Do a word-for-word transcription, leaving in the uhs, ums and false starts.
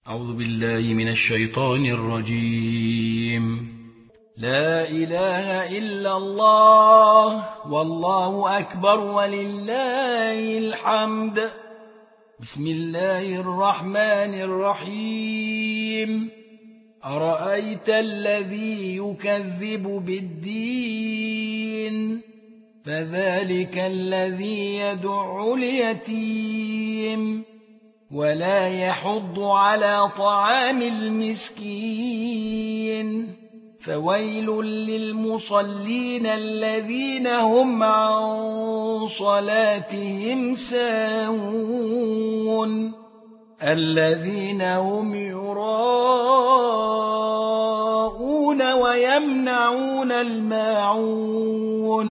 أعوذ بالله من الشيطان الرجيم. لا إله إلا الله والله أكبر ولله الحمد. بسم الله الرحمن الرحيم. أرأيت الذي يكذب بالدين فذلك الذي يدع اليتيم ولا يحض على طعام المسكين فويل للمصلين الذين هم عن صلاتهم ساهون الذين هم يراءون ويمنعون الماعون